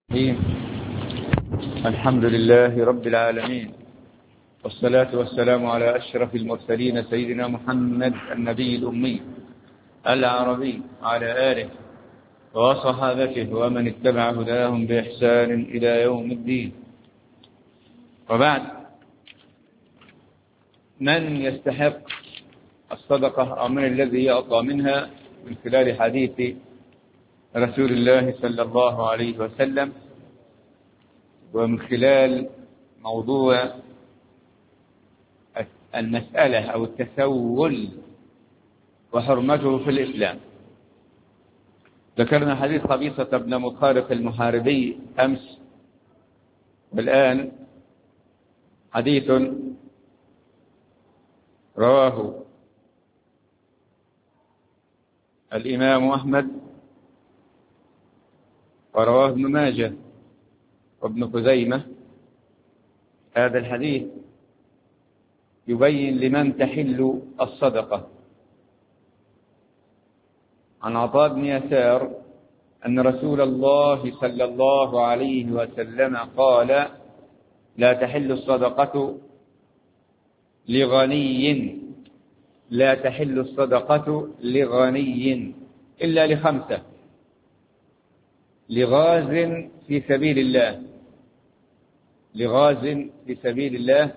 الحمد لله رب العالمين، والصلاة والسلام على أشرف المرسلين سيدنا محمد النبي الأمي العربي على آله وصحابته ومن اتبع هداهم بإحسان إلى يوم الدين. وبعد، من يستحق الصدقة أو من الذي يعطى منها؟ من خلال حديث رسول الله صلى الله عليه وسلم، ومن خلال موضوع المسألة أو التسول وحرمته في الإسلام. ذكرنا حديث قبيصة بن مخارق المحاربي أمس، والآن حديث رواه الإمام أحمد ورواه ابن ماجه وابن خزيمة. هذا الحديث يبين لمن تحل الصدقة. عن عطاء بن يسار أن رسول الله صلى الله عليه وسلم قال: لا تحل الصدقة لغني، لا تحل الصدقة لغني إلا لخمسة: لغاز في سبيل الله، لغاز في سبيل الله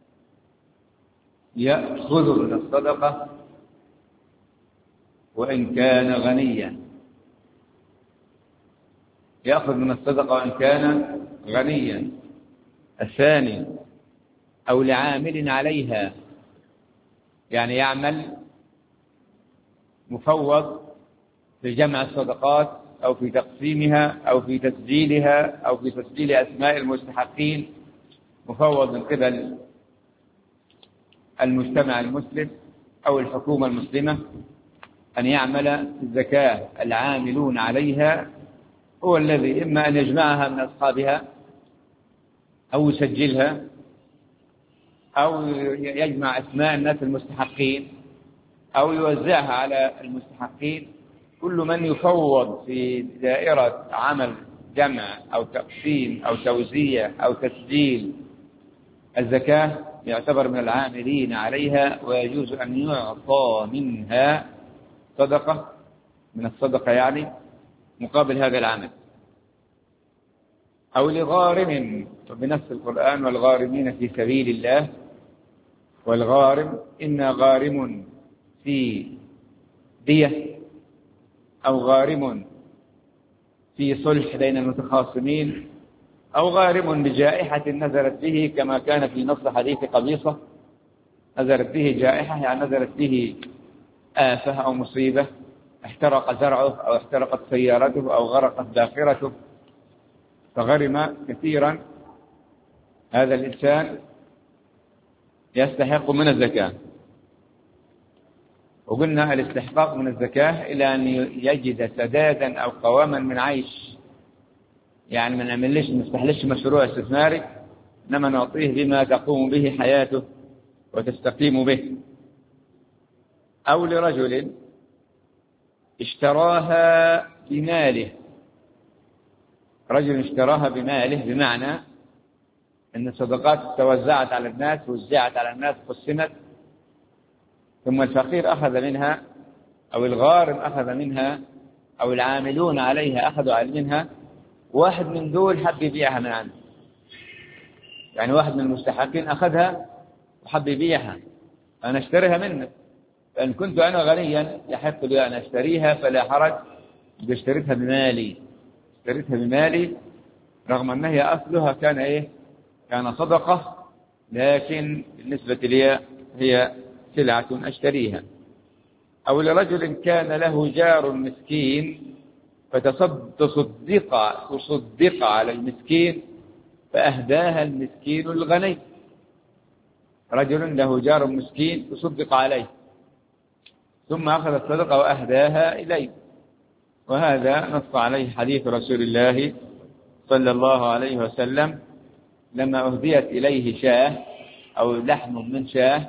يأخذ من الصدقة وإن كان غنيا، يأخذ من الصدقة وإن كان غنيا. الثاني: أو لعامل عليها، يعني يعمل مفوض في جمع الصدقات أو في تقسيمها أو في تسجيلها أو في تسجيل أسماء المستحقين، مفوض من قبل المجتمع المسلم أو الحكومة المسلمة أن يعمل في الزكاة. العاملون عليها هو الذي إما أن يجمعها من أصحابها أو يسجلها أو يجمع أسماء الناس المستحقين أو يوزعها على المستحقين. كل من يفوض في دائرة عمل جمع أو تقسيم أو توزيع أو تسجيل الزكاة يعتبر من العاملين عليها، ويجوز أن يعطى منها صدقة، من الصدقة يعني، مقابل هذا العمل. أو لغارم، بنص القرآن: والغارمين في سبيل الله. والغارم إما غارم في دية، أو غارم في صلح بين المتخاصمين، أو غارم بجائحة نزلت به، كما كان في نص حديث قبيصة: نزلت به جائحة، يعني نزلت به آفة أو مصيبة، احترق زرعه أو احترقت سيارته أو غرقت باخرته فغرم كثيرا. هذا الإنسان يستحق من الزكاة. وقلنا الاستحقاق من الزكاة إلى أن يجد سدادا أو قواما من عيش، يعني ما نستحلش مشروع استثماري، إنما نعطيه بما تقوم به حياته وتستقيم به. أو لرجل اشتراها بماله، رجل اشتراها بماله، بمعنى أن الصدقات توزعت على الناس، وزعت على الناس، قسمت، ثم الفقير أخذ منها، أو الغارم أخذ منها، أو العاملون عليها أخذوا منها. واحد من دول حب يبيعها من عنده، يعني واحد من المستحقين أخذها وحب يبيعها: أنا اشتريها منك، فإن كنت أنا غنيا يحق لي أن أشتريها فلا حرج، اشتريتها بمالي، اشتريتها بمالي، رغم أن هي أصلها كان صدقة، لكن بالنسبة لي هي سلعة أشتريها. أو لرجل كان له جار مسكين فتصدق على المسكين فأهداها المسكين الغني. رجل له جار مسكين تصدق عليه ثم أخذ الصدقة وأهداها إليه، وهذا نص عليه حديث رسول الله صلى الله عليه وسلم لما أهديت إليه شاة أو لحم من شاة،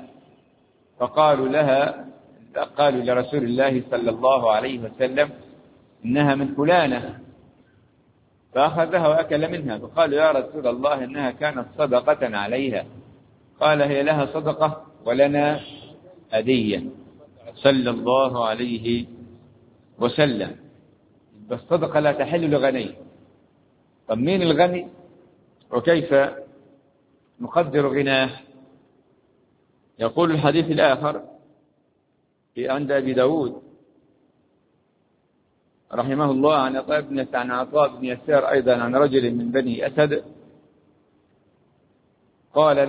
قالوا لرسول الله صلى الله عليه وسلم: إنها من فلانة، فأخذها وأكل منها، فقالوا يا رسول الله إنها كانت صدقة عليها. قال هي لها صدقة ولنا هدية صلى الله عليه وسلم. بس صدقة لا تحل لغني. طب مين الغني وكيف نقدر غناه؟ يقول الحديث الآخر عند أبي داود رحمه الله عن عطاء بن يسار أيضا عن رجل من بني أسد قال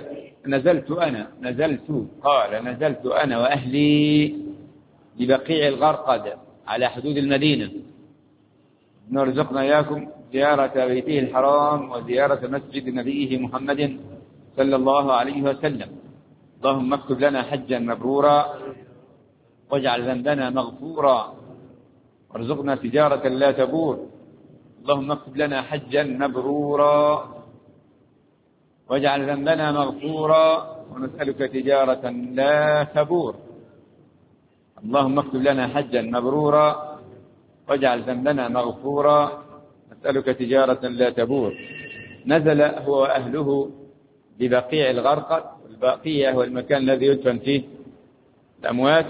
نزلت أنا وأهلي ببقيع الغرقد على حدود المدينة نرزقنا إياكم زيارة بيته الحرام وزيارة مسجد نبيه محمد صلى الله عليه وسلم. اللهم اكتب لنا حجا مبرورا واجعل ذنبنا مغفورا وارزقنا تجارة لا تبور. اللهم اكتب لنا حجا مبرورا واجعل ذنبنا مغفورا ونسألك تجارة لا تبور. اللهم اكتب لنا حجا مبرورا واجعل ذنبنا مغفورا نسألك تجارة لا تبور. نزل هو وأهله ببقيع الغرقد، والبقيع هو المكان الذي يدفن فيه الأموات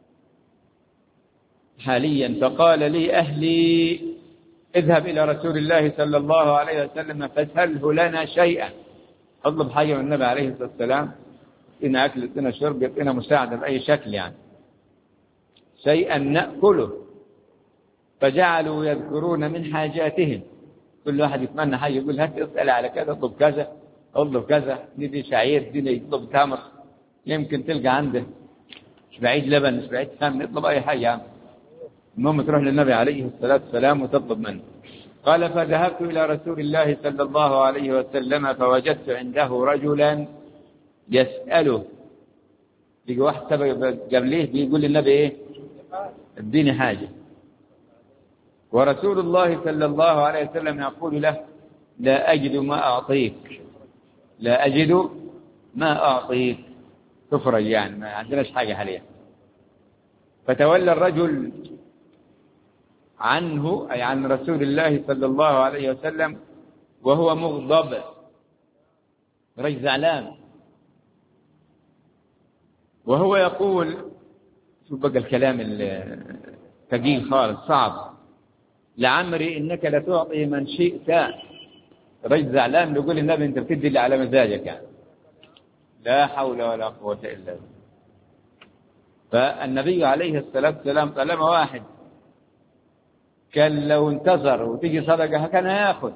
حاليا. فقال لي أهلي اذهب إلى رسول الله صلى الله عليه وسلم فاسأله لنا شيئا، اطلب حاجة من النبي عليه الصلاة والسلام، يعطينا أكل يعطينا شرب يعطينا مساعدة بأي شكل، يعني شيئا نأكله. فجعلوا يذكرون من حاجاتهم، كل واحد يتمنى حاجة يقول هات اسأل على كذا اطلب كذا اطلب كذا، دي شعير دي يطلب تمر يمكن تلقى عنده، مش بعيد لبن مش بعيد سمن، اطلب أي حاجة يعني. المهم تروح للنبي عليه الصلاة والسلام وتطلب منه. قال فذهبت إلى رسول الله صلى الله عليه وسلم فوجدت عنده رجلا يسأله، يجي واحد قبليه بيقول للنبي ايه اديني حاجة، ورسول الله صلى الله عليه وسلم يقول له لا أجد ما أعطيك، لا أجد ما أعطيك، تفرج يعني ما عندناش حاجة حاليا. فتولى الرجل عنه أي عن رسول الله صلى الله عليه وسلم وهو مغضب، رجل زعلان، وهو يقول شوف بقى الكلام الثقيل خالص صعب، لعمري إنك لتعطي من شئت. رجل زعلان بيقول النبي أنت بتدي اللي على مزاجك يعني. لا حول ولا قوة إلا بالله. فالنبي عليه الصلاة والسلام طالما واحد كان لو انتظر وتيجي صدقة كان هياخذ،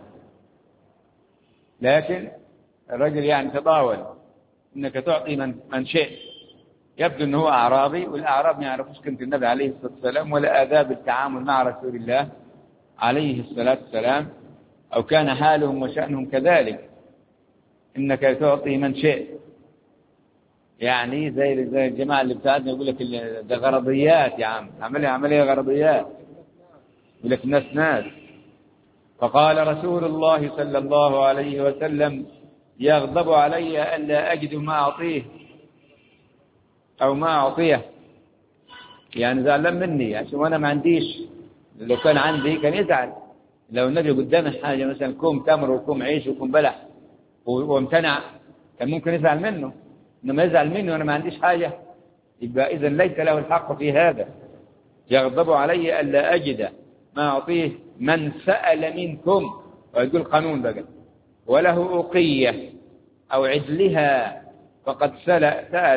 لكن الرجل يعني تطاول إنك تعطي من شئت. يبدو أنه هو أعرابي، والأعراب ما يعرفوش كنت النبي عليه الصلاة والسلام ولا آداب التعامل مع رسول الله عليه الصلاة والسلام، أو كان حالهم وشأنهم كذلك، إنك تعطي من شئت، يعني زي الجماعة اللي بتاعتنا يقول لك ده غرضيات يا عم، عملية غرضيات، يقول لك ناس. فقال رسول الله صلى الله عليه وسلم يغضب علي ألا أجد ما أعطيه أو ما أعطيه، يعني زعلان مني عشان أنا ما عنديش، لو كان عندي كان يزعل. لو النبي قدامه حاجة مثلا كوم تمر وكوم عيش وكوم بلح وامتنع كان ممكن يزعل منه، إنما يزعل مني وأنا ما عنديش حاجة، يبقى إذن ليس له الحق في هذا. يغضب علي ألا أجد ما أعطيه من سأل منكم، ويقول قانون بقى وله أقية أو عدلها فقد سأل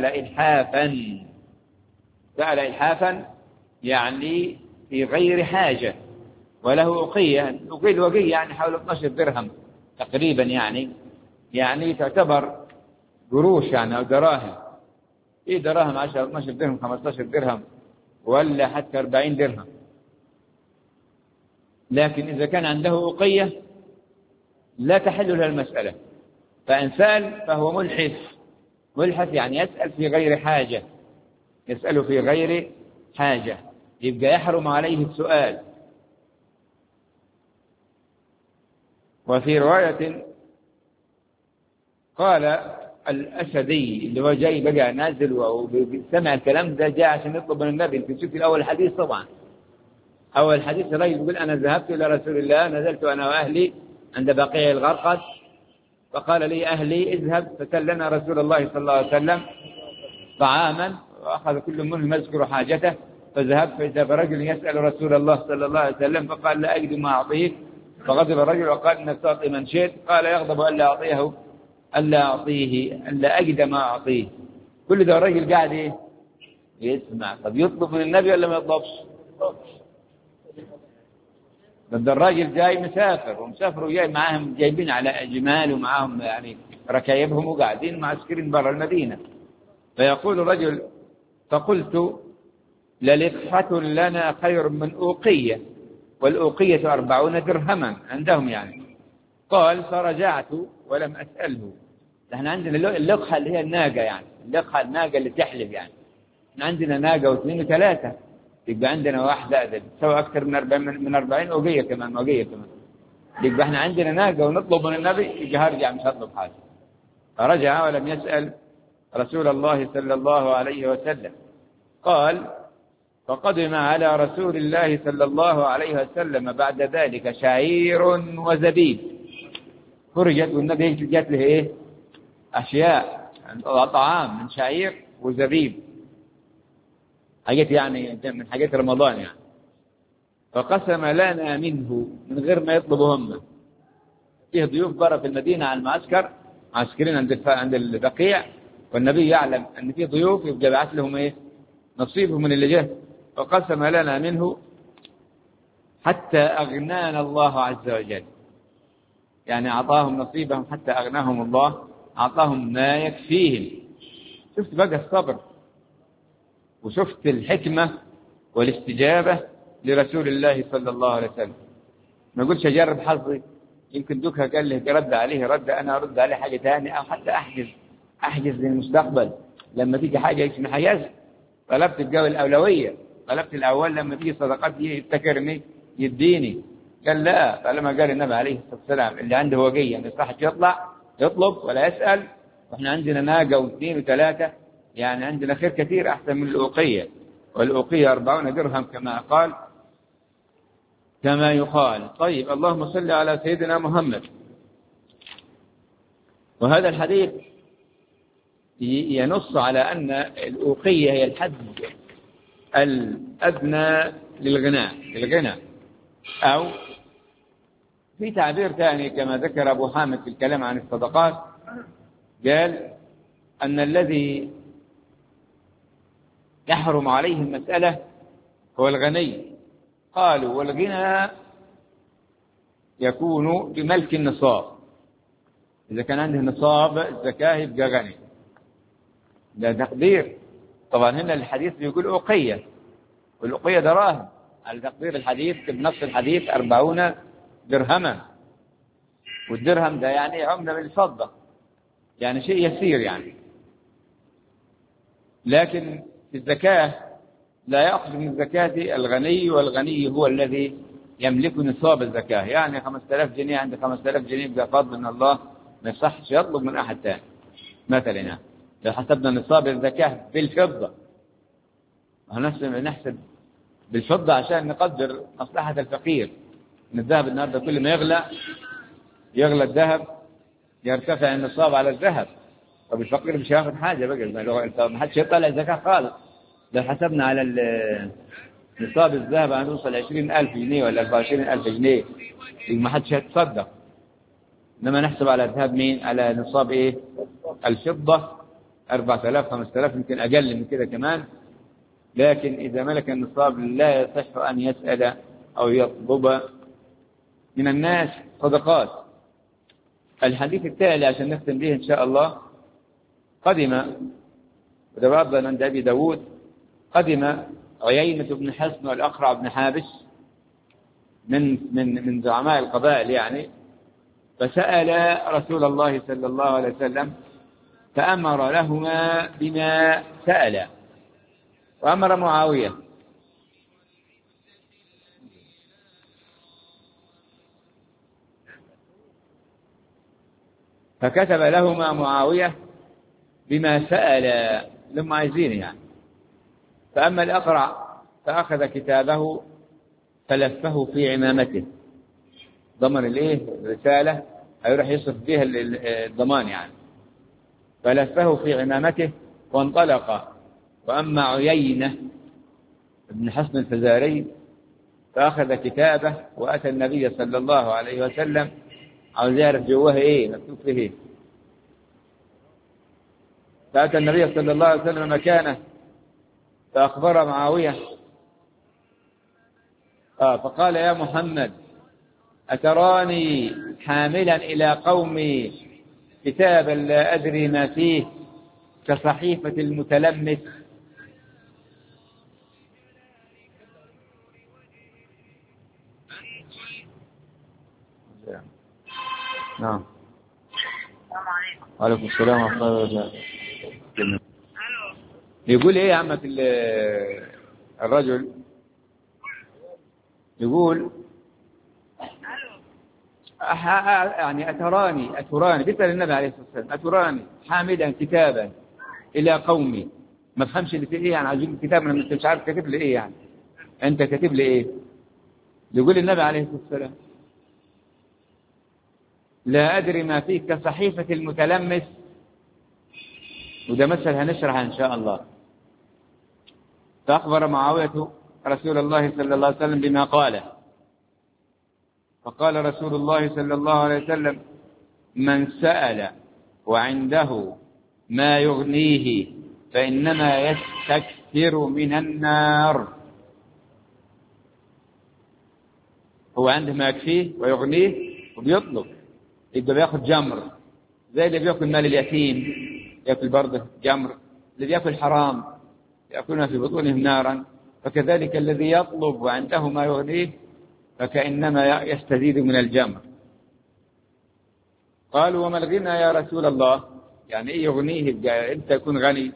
إلحافا يعني في غير حاجة، وله أقية، الوقية يعني حول 12 درهم تقريبا، يعني تعتبر قروش يعني أو دراهم، إيه دراهم 10 12 درهم 15 درهم ولا حتى 40 درهم. لكن إذا كان عنده أقية لا تحل له المسألة، فإن سأل فهو ملحف يعني يسأل في غير حاجة، يسأل في غير حاجة، يبقى يحرم عليه السؤال. وفي رواية قال الأسدي اللي هو جاي بقى نازل وسمع الكلام ده جاء عشان يطلب من النبي، انت شوف الأول الحديث طبعا أول حديث الرجل يقول أنا ذهبت إلى رسول الله، نزلت أنا وأهلي عند بقيع الغرقد، فقال لي أهلي اذهب فسل لنا رسول الله صلى الله عليه وسلم طعاما، وأخذ كل منهم يذكر حاجته، فذهبت فإذا برجل يسأل رسول الله صلى الله عليه وسلم فقال لا أجد ما أعطيك، فغضب الرجل وقال إنك تعطي من شئت، قال يغضب ألا أجد ما أعطيه. كل ده الرجل قاعد إيه؟ يسمع. طب يطلب من النبي ولا ما يطلبش؟ ده الراجل جاي مسافر وجاي معاهم، جايبين على جمال ومعاهم يعني ركايبهم وقاعدين معسكرين برا المدينة. فيقول الرجل فقلت للقحة لنا خير من أوقية، والأوقية 40 درهما عندهم يعني. قال فرجعت ولم أسأله. نحن عندنا اللقحة اللي هي الناقة، يعني اللقحة الناقة اللي تحلب، يعني عندنا ناقة واثنين وثلاثة، يبقى عندنا واحدة تسوي أكثر من 40 أوقية كمان، يبقى احنا عندنا ناقة ونطلب من النبي، يجي هرجع مش هطلب حاجة. فرجع ولم يسأل رسول الله صلى الله عليه وسلم. قال فقدم على رسول الله صلى الله عليه وسلم بعد ذلك شعير وزبيب، فرجت والنبي جات له ايه؟ أشياء طعام من شعير وزبيب، حاجات يعني من حاجات رمضان يعني. فقسم لنا منه من غير ما يطلبوا هم. فيه ضيوف برا في المدينة على المعسكر، معسكرين عند البقيع، والنبي يعلم أن فيه ضيوف، يبقى يبعث لهم ايه؟ نصيبهم من اللي جه. فقسم لنا منه حتى أغنانا الله عز وجل، يعني أعطاهم نصيبهم حتى أغناهم الله، أعطاهم ما يكفيهم. شفت بقى الصبر، وشفت الحكمة والاستجابة لرسول الله صلى الله عليه وسلم. ما يقولش أجرب حظي، يمكن دوكها قال له رد عليه أنا أرد عليه حاجة ثانية، أو حتى أحجز للمستقبل لما تيجي حاجة يسمى حجز. طلبت الجو الأولوية، طلبت الأول لما تيجي صدقات يفتكرني يديني. قال لا، طالما قال النبي عليه الصلاة والسلام اللي عنده وقية ما يصحش يطلب ولا يسأل، وإحنا عندنا ناقة واثنين وثلاثة، يعني عندنا خير كثير أحسن من الأوقية، والأوقية 40 درهم كما يقال. طيب، اللهم صل على سيدنا محمد. وهذا الحديث ينص على أن الأوقية هي الحد الأدنى للغنى، أو في تعبير ثاني كما ذكر أبو حامد في الكلام عن الصدقات، قال أن الذي يحرم عليه المسألة هو الغني. قالوا والغنى يكون بملك النصاب، إذا كان عنده نصاب الزكاة يبقى غني، ده تقدير. طبعا هنا الحديث بيقول أوقية، والأوقية دراهم، على تقدير الحديث بنص الحديث 40 درهما، والدرهم ده يعني عملة من الفضة، يعني شيء يسير يعني. لكن في الزكاة لا يأخذ من الزكاة الغني، والغني هو الذي يملك نصاب الزكاة، يعني 5000 جنيه عند 5000 جنيه بفضل من الله، ما يصحش يطلب من أحد ثاني. مثلا لو حسبنا نصاب الزكاة بالفضة، نحسب بالفضة عشان نقدر مصلحة الفقير. من الذهب النهارده كل ما يغلى الذهب يرتفع النصاب على الذهب، طب الفقير مش هياخد حاجة بقى، ما حدش يطلع الزكاة خالص. لو حسبنا على نصاب الذهب هنوصل 20,000 جنيه ولا 24,000 جنيه، ما حدش هيتصدق. إنما نحسب على الذهب مين؟ على نصاب إيه؟ الفضة 4000 5000، يمكن أقل من كده كمان. لكن إذا ملك النصاب لا يصح أن يسأل أو يطلب من الناس صدقات. الحديث التالي عشان نختم به إن شاء الله، قدم وتبعضنا عند أبي داود، قدم عيينة بن حصن والأقرع بن حابس من زعماء القبائل يعني، فسأل رسول الله صلى الله عليه وسلم فأمر لهما بما سأل، وأمر معاوية فكتب لهما معاوية بما سأل لما عايزين يعني. فأما الأقرع فأخذ كتابه فلفه في عمامته، ضمن الايه الرسالة، هيروح يصرف بها الضمان يعني. فلفه في عمامته وانطلق. وأما عيينة بن حصن الفزاري فأخذ كتابه وأتى النبي صلى الله عليه وسلم، عاوز يعرف جواه ايه مكتوب فيه ايه. فأتى النبي صلى الله عليه وسلم مكانه فأخبر معاوية فقال: يا محمد، أتراني حاملا إلى قومي كتابا لا أدري ما فيه كصحيفة المتلمس؟ نعم. وعليكم السلام ورحمة الله وبركاته. يقول ايه يا عمة الرجل؟ يقول يعني أتراني بيسأل النبي عليه الصلاة والسلام: أتراني حامدا كتابا إلى قومي؟ ما فهمش اللي فيه ايه يعني، عايزين كتاب انا مش عارف كاتب لي ايه يعني، انت كاتب لي ايه؟ يقول النبي عليه الصلاة والسلام: لا أدري ما فيه كصحيفة المتلمس. وده مثل هنشرح إن شاء الله. فأخبر معاوية رسول الله صلى الله عليه وسلم بما قاله، فقال رسول الله صلى الله عليه وسلم: من سأل وعنده ما يغنيه فإنما يستكثر من النار. هو عنده ما يكفيه ويغنيه وبيطلب، يبقى بياخد جمر، زي اللي بياكل مال اليتيم، ياكل برضه جمر. اللي بياكل حرام يأكلون في بطونهم نارا، فكذلك الذي يطلب وعنده ما يغنيه فكأنما يستزيد من الجمر. قالوا: وما الغنى يا رسول الله؟ يعني ايه يغنيه انت يكون غني؟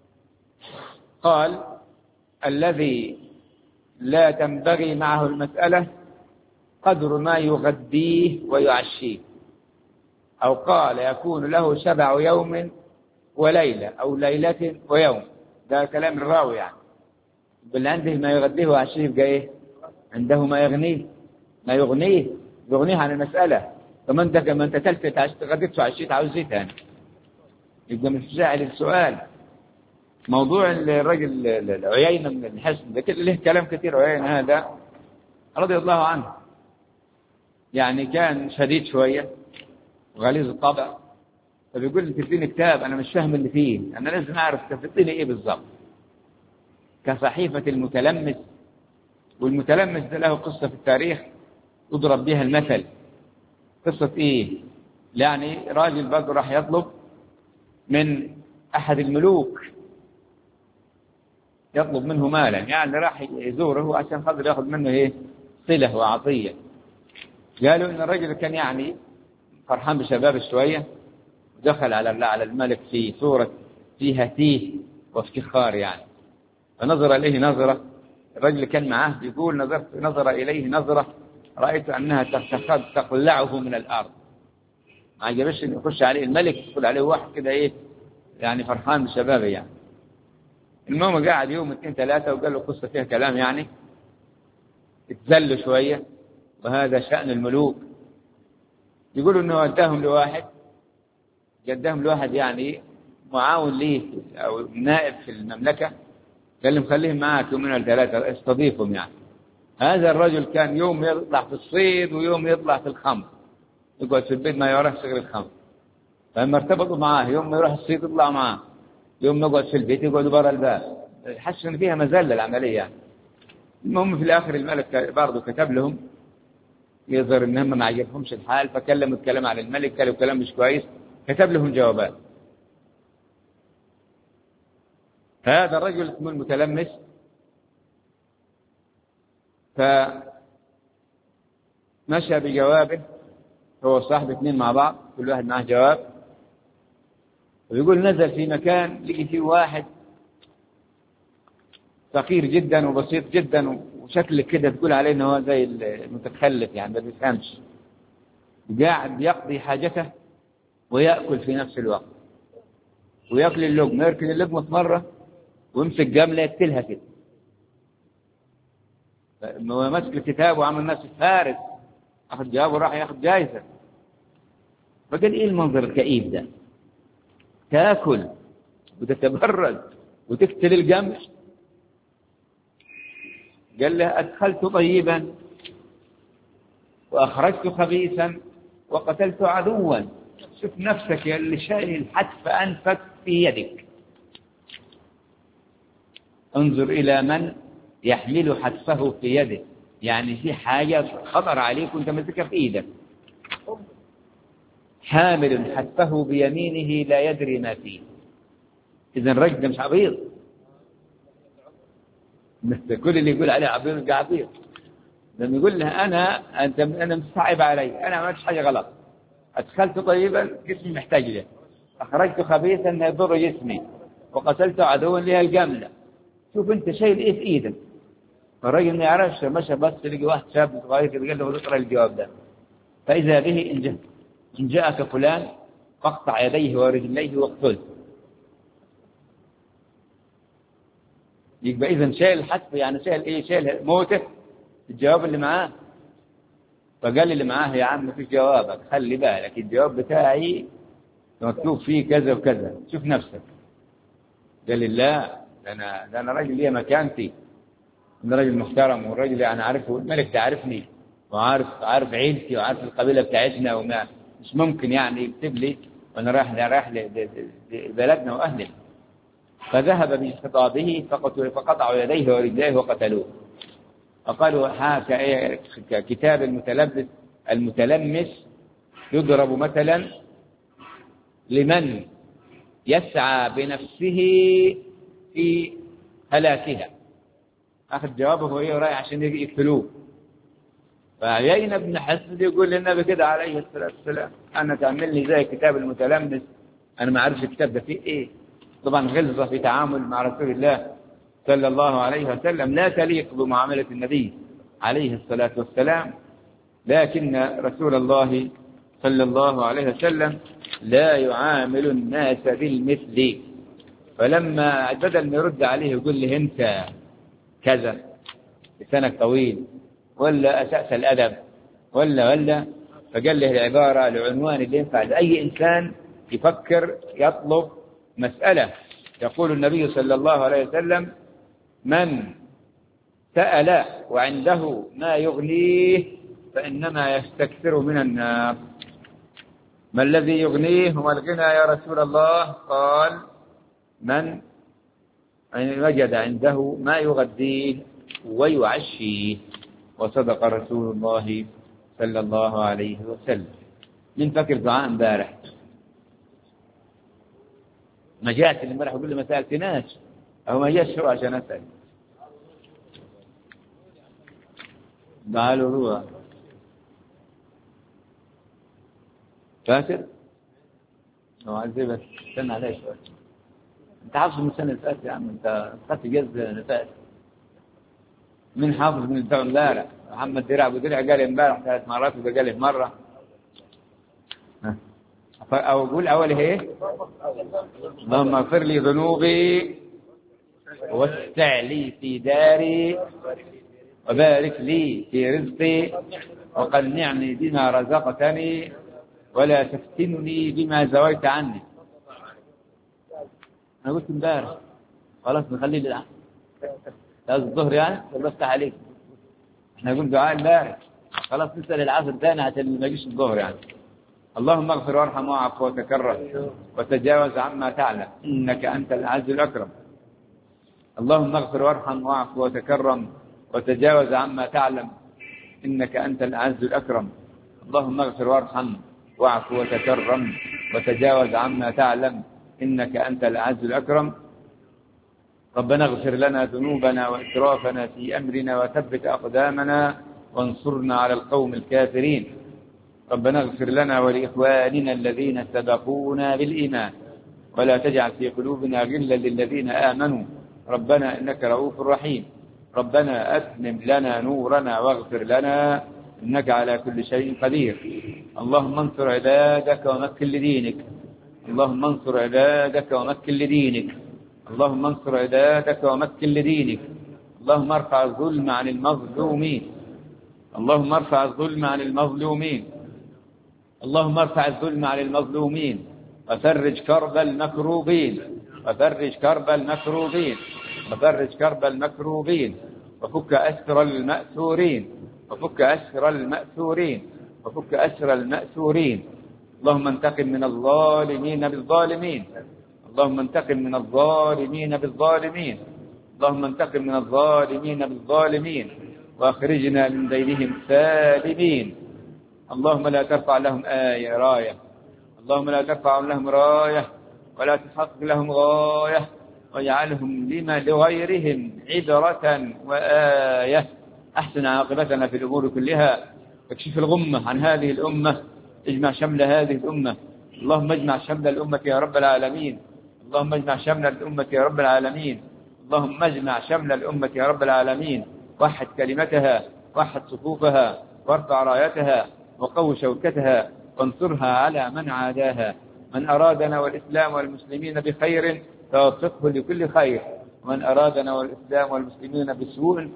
قال: الذي لا تنبغي معه المسألة قدر ما يغديه ويعشيه، أو قال يكون له شبع يوم وليلة أو ليلة ويوم. ده كلام الراوي يعني. باللي عنده ما يغديه ويعشيه يبقى ايه؟ عنده ما يغنيه، ما يغنيه عن المسألة. فما انت تلفت غديت وعشيت، عاوز ايه تاني؟ يبقى مش جاعل السؤال. موضوع الرجل عيينة من الحسن ده له كلام كثير. عيينة هذا رضي الله عنه يعني كان شديد شوية وغليظ الطبع، فبيقول لي: تديني كتاب انا مش فاهم اللي فيه، انا لازم اعرف تفصيلي ايه بالضبط. كصحيفة المتلمس. والمتلمس ده له قصة في التاريخ يضرب بها المثل. قصة ايه؟ يعني راجل برضه راح يطلب من احد الملوك، يطلب منه مالا، يعني راح يزوره عشان خاطر ياخذ منه ايه؟ صلة وعطية. قالوا ان الرجل كان يعني فرحان بشباب شوية، ودخل على الملك في صورة فيها تيه وافتخار يعني، فنظر إليه نظرة. الرجل كان معاه بيقول: نظر إليه نظرة رأيت أنها تقلعه من الأرض. ما عجبش إن يخش عليه الملك، يدخل عليه واحد كده إيه يعني فرحان بشبابه يعني. المهم قاعد يوم 2 3 وقال له قصة فيها كلام يعني، اتذلوا شوية، وهذا شأن الملوك. يقولوا إنه وداهم لواحد، قدام لواحد يعني معاون ليه أو نائب في المملكة، قال لهم: خليهم معاك يومين 3 استضيفهم يعني. هذا الرجل كان يوم يطلع في الصيد ويوم يطلع في الخمر، يقعد في البيت ما يروح شغل الخمر. فلما ارتبطوا معاه يوم ما يروح الصيد يطلع معاه، يوم يقعد في البيت يقعدوا برا الباب. حس ان فيها مزله العمليه يعني. المهم في الاخر الملك برضه كتب لهم، يظهر ان هم ما عجبهمش الحال، فكلموا الكلام على الملك، قالوا كلام مش كويس، كتب لهم جوابات. فهذا الرجل اسمه المتلمس فمشى بجوابه، هو صاحب 2 مع بعض، كل واحد معه جواب. ويقول: نزل في مكان لقي فيه واحد فقير جدا وبسيط جدا، وشكل كده تقول عليه انه هو زي المتخلف يعني ما بيفهمش، قاعد يقضي حاجته ويأكل في نفس الوقت، ويأكل اللقمة، يركن اللقمة في مرة ويمسك جملة يقتلها كده. مسك الكتاب وعمل نفسه فارس، أخذ جواب وراح ياخذ جائزة. فقال إيه المنظر الكئيب ده؟ تاكل وتتبرد وتقتل الجمع؟ قال له أدخلت طيبا وأخرجت خبيثا وقتلت عدوا. شوف نفسك يا اللي شايل الحتف أنفك في يدك، انظر إلى من يحمل حتفه في يده، يعني في حاجة خطر عليك وانت مسكها في ايدك. حامل حتفه بيمينه لا يدري ما فيه. إذا الرجل ده مش عبيط، كل اللي يقول عليه عبيط عبيط. لما يقول له أنا مستعب علي، أنا ما عملتش حاجة غلط، أدخلت طيبا جسمي محتاج له، أخرجت خبيثا يضر جسمي، وقتلت عدوا لي الجملة. شوف أنت شايل إيه في إيدك. فالراجل ما يعرفش، مشى بس لقي واحد شاب صغير قال له اقرأ الجواب ده، فإذا به إن جاءك فلان فاقطع يديه ورجليه واقتله. يبقى إذا شايل الحتف، يعني شايل إيه؟ شايل موته الجواب اللي معاه. فقال اللي معاه يا عم مفيش جوابك، خلي بالك الجواب بتاعي مكتوب فيه كذا وكذا، شوف نفسك. قال لي لا، ده أنا راجل ليه مكانتي، أنا راجل محترم، والراجل يعني عارفه، الملك تعرفني وعارف عيلتي وعارف القبيلة بتاعتنا، وما مش ممكن يعني يكتب لي وأنا رايح لبلدنا وأهلنا. فذهب بخطابه فقطعوا يديه ورجليه وقتلوه. فقالوا كتاب المتلمس يضرب مثلا لمن يسعى بنفسه في هلاكها. أخذ جوابه وهو رايح عشان يقتلوه. فعيينة بن حسن يقول للنبي كده عليه الصلاة والسلام، أنا تعمل لي زي كتاب المتلمس، أنا ما أعرفش الكتاب ده فيه إيه. طبعا غلظة في تعامل مع رسول الله صلى الله عليه وسلم لا تليق بمعاملة النبي عليه الصلاة والسلام، لكن رسول الله صلى الله عليه وسلم لا يعامل الناس بالمثل. فلما بدل ما يرد عليه يقول له أنت كذا لسانك طويل ولا أسأس الأدب ولا فقال له العبارة العنوان اللي ينفع لأي إنسان يفكر يطلب مسألة. يقول النبي صلى الله عليه وسلم من سأل وعنده ما يغنيه فإنما يستكثر من الناس. ما الذي يغنيه هو الغنى يا رسول الله؟ قال من وجد عنده ما يغذيه ويعشيه. وصدق رسول الله صلى الله عليه وسلم. من فكر دعاء امبارح ما جاءت امبارح يقول لي ما سألتناش، أو ما جاءش هو عشان أسأل. قالوا روح فاكر هو عايز بس استنى عليه شوية. انت حافظ من السنة اللي فاتت يا عم، انت خدت جزء اللي فات. من حافظ من بتاع امبارح؟ محمد درع ابو درع قال امبارح 3 مرات وده قال مرة. او اقول اول ايه؟ اللهم اغفر لي ذنوبي واسع لي في داري وبارك لي في رزقي وقنعني بما رزقتني ولا تفتنني بما زويت عني. أنا قلت امبارح خلاص نخليه للعصر، لازم الظهر يعني ولا افتح عليك. احنا نقول دعاء امبارح خلاص نسأل العصر ثاني عشان ما يجيش الظهر يعني. اللهم اغفر وارحم واعف وتكرم وتجاوز عما تعلم إنك أنت العز الأكرم. اللهم اغفر وارحم واعف وتكرم وتجاوز عما تعلم إنك أنت العز الأكرم. اللهم اغفر وارحم واعف وتكرم وتجاوز عما تعلم إنك أنت العز الأكرم. ربنا اغفر لنا ذنوبنا وإسرافنا في أمرنا وثبت أقدامنا وانصرنا على القوم الكافرين. ربنا اغفر لنا ولإخواننا الذين سبقونا بالإيمان ولا تجعل في قلوبنا غلا للذين آمنوا ربنا إنك رؤوف رحيم. ربنا أتمم لنا نورنا واغفر لنا إنك على كل شيء قدير. اللهم انصر عبادك ومكن لدينك. اللهم انصر عبادك ومكن لدينك. اللهم انصر عبادك ومكن لدينك. اللهم ارفع الظلم عن المظلومين، اللهم ارفع الظلم عن المظلومين، اللهم ارفع الظلم عن المظلومين، وفرج كرب المكروبين، وفرج كرب المكروبين، وفرج كرب المكروبين، وفك أسر المأسورين، وفك أسر المأسورين، وفك أسر المأسورين. اللهم انتقم من الظالمين بالظالمين، اللهم انتقم من الظالمين بالظالمين، اللهم انتقم من الظالمين بالظالمين، وأخرجنا من بينهم سالمين. اللهم لا ترفع لهم راية، اللهم لا ترفع لهم راية ولا تحقق لهم غاية، واجعلهم لغيرهم عبرة وآية. أحسن عاقبتنا في الأمور كلها، واكشف الغمة عن هذه الأمة، اجمع شمل هذه الأمة. اللهم اجمع شمل الأمة يا رب العالمين، اللهم اجمع شمل الأمة يا رب العالمين، اللهم اجمع شمل الأمة يا رب العالمين. وحد كلمتها، وحد صفوفها، وارفع رايتها، وقو شوكتها، وانصرها على من عاداها. من أرادنا والإسلام والمسلمين بخير فوفقه لكل خير، ومن أرادنا والإسلام والمسلمين بسوء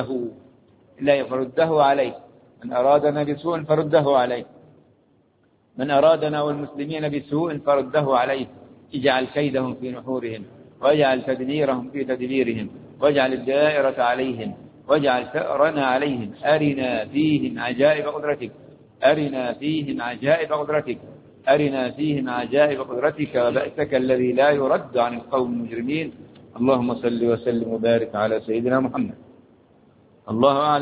فرده عليه، من أرادنا بسوء فرده عليه، من أرادنا والمسلمين بسوء فرده عليه. اجعل كيدهم في نحورهم، واجعل تدميرهم في تدبيرهم، واجعل الدائرة عليهم، واجعل ثأرنا عليهم. أرنا فيهم عجائب قدرتك، أرنا فيهم عجائب قدرتك، أرنا فيهم عجائب قدرتك وبأسك الذي لا يرد عن القوم المجرمين. اللهم صل وسلم وبارك على سيدنا محمد. الله أعلم.